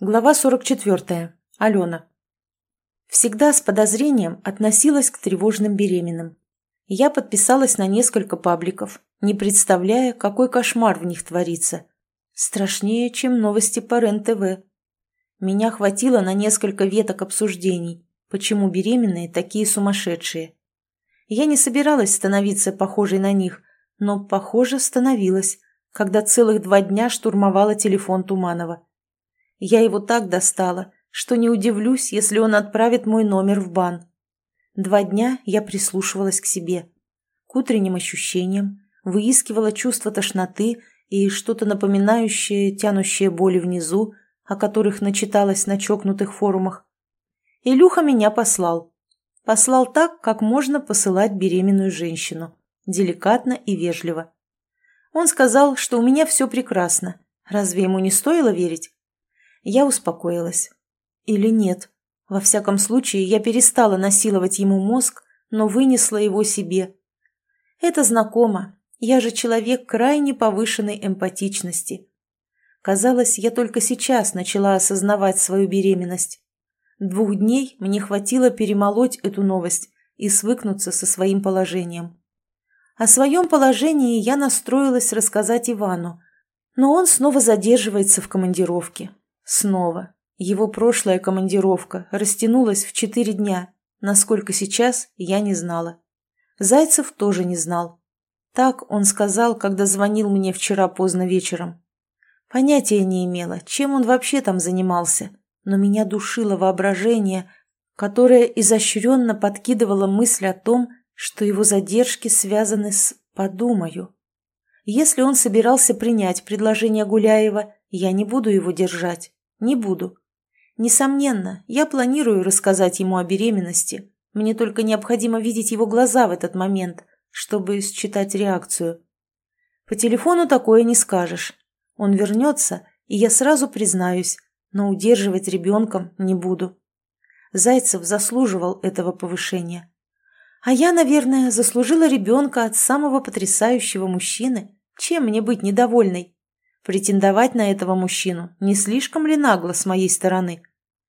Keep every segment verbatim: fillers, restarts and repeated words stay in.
Глава сорок четвертая. Алена. Всегда с подозрением относилась к тревожным беременным. Я подписалась на несколько пабликов, не представляя, какой кошмар в них творится. Страшнее, чем новости по РЕН-ТВ. Меня хватило на несколько веток обсуждений, почему беременные такие сумасшедшие. Я не собиралась становиться похожей на них, но, похоже, становилась, когда целых два дня штурмовала телефон Туманова. Я его так достала, что не удивлюсь, если он отправит мой номер в бан. Два дня я прислушивалась к себе, к утренним ощущениям, выискивала чувство тошноты и что-то напоминающее тянущие боли внизу, о которых начиталась на чокнутых форумах. Илюха меня послал. Послал так, как можно посылать беременную женщину, деликатно и вежливо. Он сказал, что у меня все прекрасно. Разве ему не стоило верить? Я успокоилась. Или нет. Во всяком случае, я перестала насиловать ему мозг, но вынесла его себе. Это знакомо. Я же человек крайне повышенной эмпатичности. Казалось, я только сейчас начала осознавать свою беременность. Двух дней мне хватило перемолоть эту новость и свыкнуться со своим положением. О своем положении я настроилась рассказать Ивану, но он снова задерживается в командировке. Снова. Его прошлая командировка растянулась в четыре дня. Насколько сейчас, я не знала. Зайцев тоже не знал. Так он сказал, когда звонил мне вчера поздно вечером. Понятия не имела, чем он вообще там занимался, но меня душило воображение, которое изощренно подкидывало мысль о том, что его задержки связаны с «подумаю». Если он собирался принять предложение Гуляева, я не буду его держать. Не буду. Несомненно, я планирую рассказать ему о беременности. Мне только необходимо видеть его глаза в этот момент, чтобы считать реакцию. По телефону такое не скажешь. Он вернется, и я сразу признаюсь, но удерживать ребенком не буду. Зайцев заслуживал этого повышения. А я, наверное, заслужила ребенка от самого потрясающего мужчины. Чем мне быть недовольной? Претендовать на этого мужчину не слишком ли нагло с моей стороны?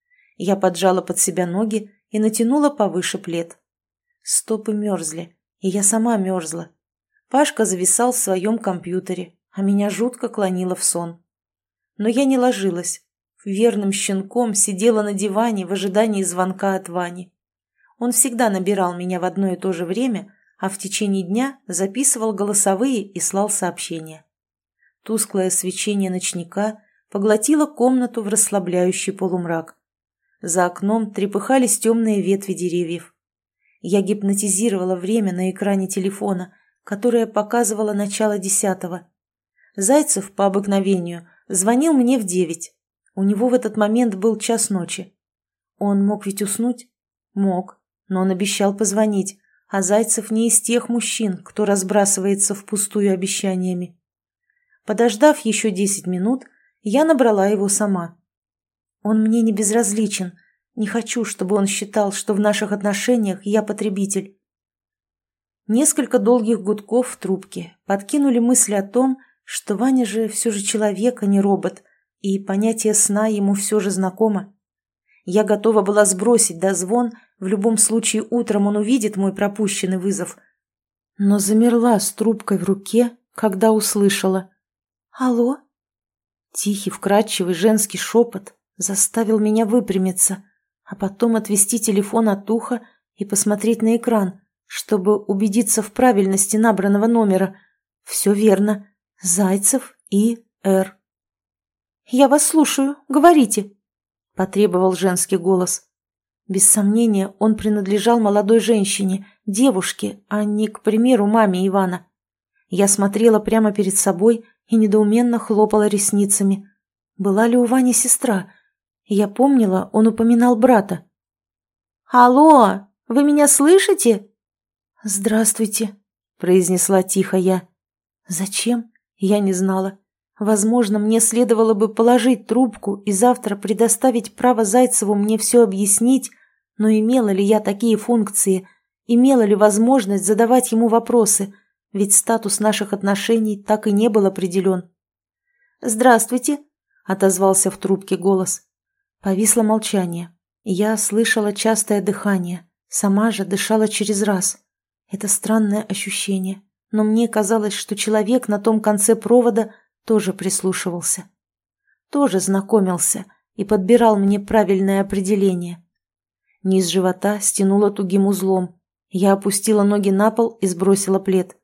Я поджала под себя ноги и натянула повыше плед. Стопы мерзли, и я сама мерзла. Пашка зависал в своем компьютере, а меня жутко клонило в сон. Но я не ложилась. Верным щенком сидела на диване в ожидании звонка от Вани. Он всегда набирал меня в одно и то же время, а в течение дня записывал голосовые и слал сообщения. Тусклое свечение ночника поглотило комнату в расслабляющий полумрак. За окном трепыхались темные ветви деревьев. Я гипнотизировала время на экране телефона, которое показывало начало десятого. Зайцев, по обыкновению, звонил мне в девять. У него в этот момент был час ночи. Он мог ведь уснуть? Мог, но он обещал позвонить, а Зайцев не из тех мужчин, кто разбрасывается впустую обещаниями. Подождав еще десять минут, я набрала его сама. Он мне не безразличен. Не хочу, чтобы он считал, что в наших отношениях я потребитель. Несколько долгих гудков в трубке подкинули мысль о том, что Ваня же все же человек, а не робот, и понятие сна ему все же знакомо. Я готова была сбросить дозвон, в любом случае утром он увидит мой пропущенный вызов. Но замерла с трубкой в руке, когда услышала. «Алло?» Тихий, вкрадчивый женский шепот заставил меня выпрямиться, а потом отвести телефон от уха и посмотреть на экран, чтобы убедиться в правильности набранного номера. Все верно. Зайцев И. Р. «Я вас слушаю. Говорите», — потребовал женский голос. Без сомнения, он принадлежал молодой женщине, девушке, а не, к примеру, маме Ивана. Я смотрела прямо перед собой и недоуменно хлопала ресницами. Была ли у Вани сестра? Я помнила, он упоминал брата. «Алло, вы меня слышите?» «Здравствуйте», — произнесла тихо я. «Зачем?» Я не знала. Возможно, мне следовало бы положить трубку и завтра предоставить право Зайцеву мне все объяснить, но имела ли я такие функции, имела ли возможность задавать ему вопросы, ведь статус наших отношений так и не был определен. «Здравствуйте», — отозвался в трубке голос. Повисло молчание. Я слышала частое дыхание, сама же дышала через раз. Это странное ощущение, но мне казалось, что человек на том конце провода тоже прислушивался. Тоже знакомился и подбирал мне правильное определение. Низ живота стянуло тугим узлом. Я опустила ноги на пол и сбросила плед.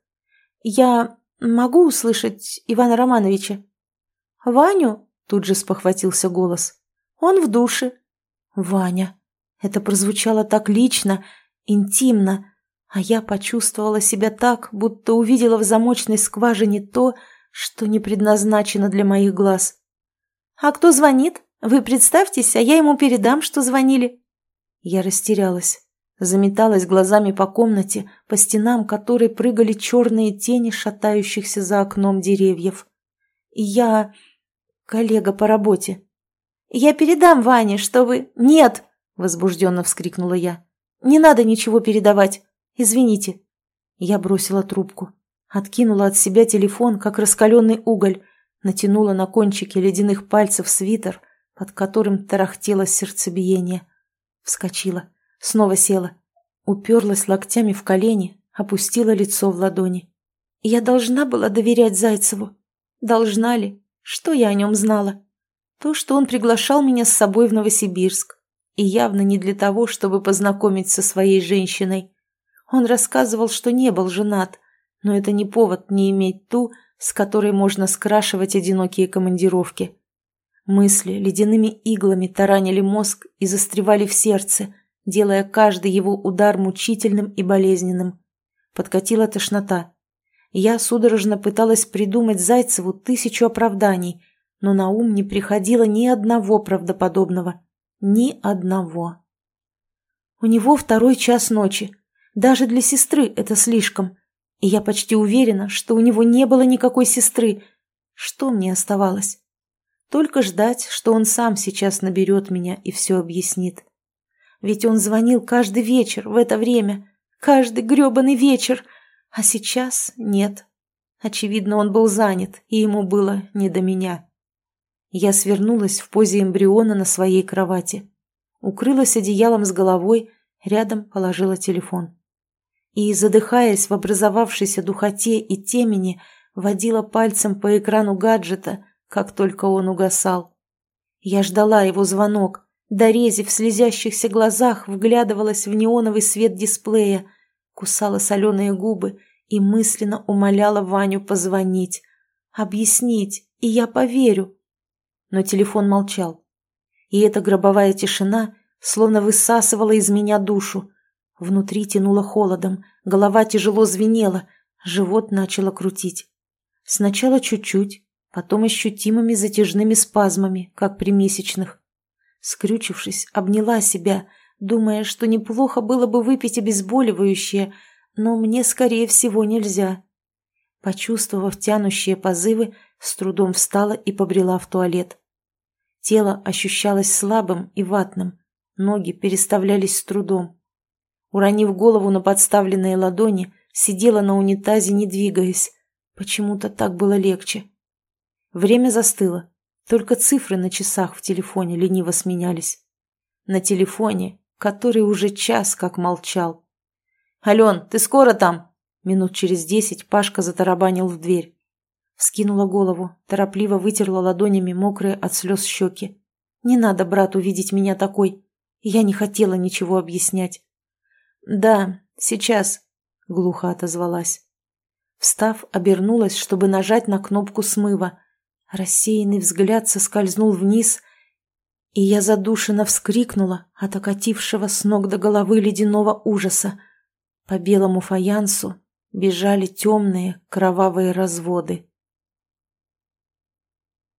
«Я могу услышать Ивана Романовича?» «Ваню?» – тут же спохватился голос. «Он в душе». «Ваня». Это прозвучало так лично, интимно, а я почувствовала себя так, будто увидела в замочной скважине то, что не предназначено для моих глаз. «А кто звонит? Вы представьтесь, а я ему передам, что звонили». Я растерялась, заметалась глазами по комнате, по стенам которой прыгали черные тени шатающихся за окном деревьев. «Я... коллега по работе». «Я передам Ване, что вы...» «Нет!» — возбужденно вскрикнула я. «Не надо ничего передавать. Извините». Я бросила трубку, откинула от себя телефон, как раскаленный уголь, натянула на кончики ледяных пальцев свитер, под которым тарахтело сердцебиение. Вскочила, снова села, уперлась локтями в колени, опустила лицо в ладони. Я должна была доверять Зайцеву. Должна ли? Что я о нем знала? То, что он приглашал меня с собой в Новосибирск. И явно не для того, чтобы познакомить со своей женщиной. Он рассказывал, что не был женат, но это не повод не иметь ту, с которой можно скрашивать одинокие командировки. Мысли ледяными иглами таранили мозг и застревали в сердце, делая каждый его удар мучительным и болезненным. Подкатила тошнота. Я судорожно пыталась придумать Зайцеву тысячу оправданий, но на ум не приходило ни одного правдоподобного. Ни одного. У него второй час ночи. Даже для сестры это слишком. И я почти уверена, что у него не было никакой сестры. Что мне оставалось? Только ждать, что он сам сейчас наберет меня и все объяснит. Ведь он звонил каждый вечер в это время. Каждый гребаный вечер. А сейчас нет. Очевидно, он был занят, и ему было не до меня. Я свернулась в позе эмбриона на своей кровати. Укрылась одеялом с головой, рядом положила телефон. И, задыхаясь в образовавшейся духоте и темени, водила пальцем по экрану гаджета, как только он угасал. Я ждала его звонок, дорезив в слезящихся глазах, вглядывалась в неоновый свет дисплея, кусала соленые губы и мысленно умоляла Ваню позвонить, объяснить, и я поверю. Но телефон молчал. И эта гробовая тишина словно высасывала из меня душу. Внутри тянуло холодом, голова тяжело звенела, живот начало крутить. Сначала чуть-чуть, потом ощутимыми затяжными спазмами, как при месячных. Скрючившись, обняла себя, думая, что неплохо было бы выпить обезболивающее, но мне, скорее всего, нельзя. Почувствовав тянущие позывы, с трудом встала и побрела в туалет. Тело ощущалось слабым и ватным, ноги переставлялись с трудом. Уронив голову на подставленные ладони, сидела на унитазе, не двигаясь. Почему-то так было легче. Время застыло, только цифры на часах в телефоне лениво сменялись. На телефоне, который уже час как молчал. «Ален, ты скоро там?» Минут через десять Пашка затарабанил в дверь. Вскинула голову, торопливо вытерла ладонями мокрые от слез щеки. Не надо брату видеть меня такой. Я не хотела ничего объяснять. «Да, сейчас», — глухо отозвалась. Встав, обернулась, чтобы нажать на кнопку смыва. Рассеянный взгляд соскользнул вниз, и я задушенно вскрикнула от окатившего с ног до головы ледяного ужаса. По белому фаянсу бежали темные кровавые разводы.